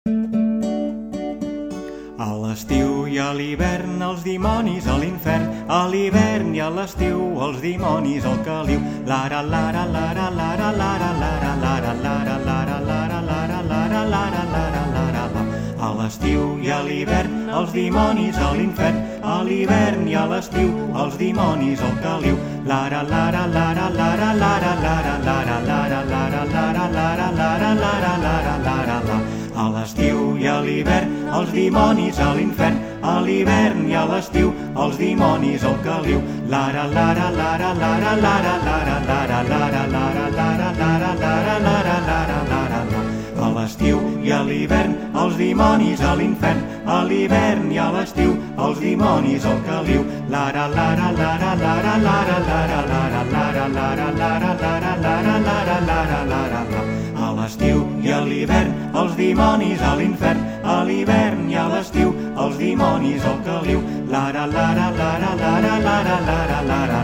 A l'estiu i a l'hivern els dimonis a l'infern, a l'hivern i a l'estiu els dimonis al caliu. Lara lara lara lara lara lara lara lara lara lara lara lara lara lara lara. A l'estiu i a l'hivern els dimonis a l'infern, a l'hivern i a l'estiu els dimonis al caliu. Lara lara lara lara lara lara lara lara lara lara lara lara lara lara lara. A l'estiu i a l'hivern els dimonis a l'infern, a l'hivern i a l'estiu els dimonis al caliu. Lara lara lara lara lara lara lara lara lara lara lara lara lara lara lara. A l'estiu i a l'hivern els dimonis a l'infern, a l'hivern i a l'estiu els dimonis al caliu. Lara lara lara lara lara lara lara lara lara lara lara lara lara lara lara. A l'estiu i a l'hivern els dimonis a l'infern, a l'hivern i a l'estiu els dimonis al caliu. Lara lara lara lara lara lara lara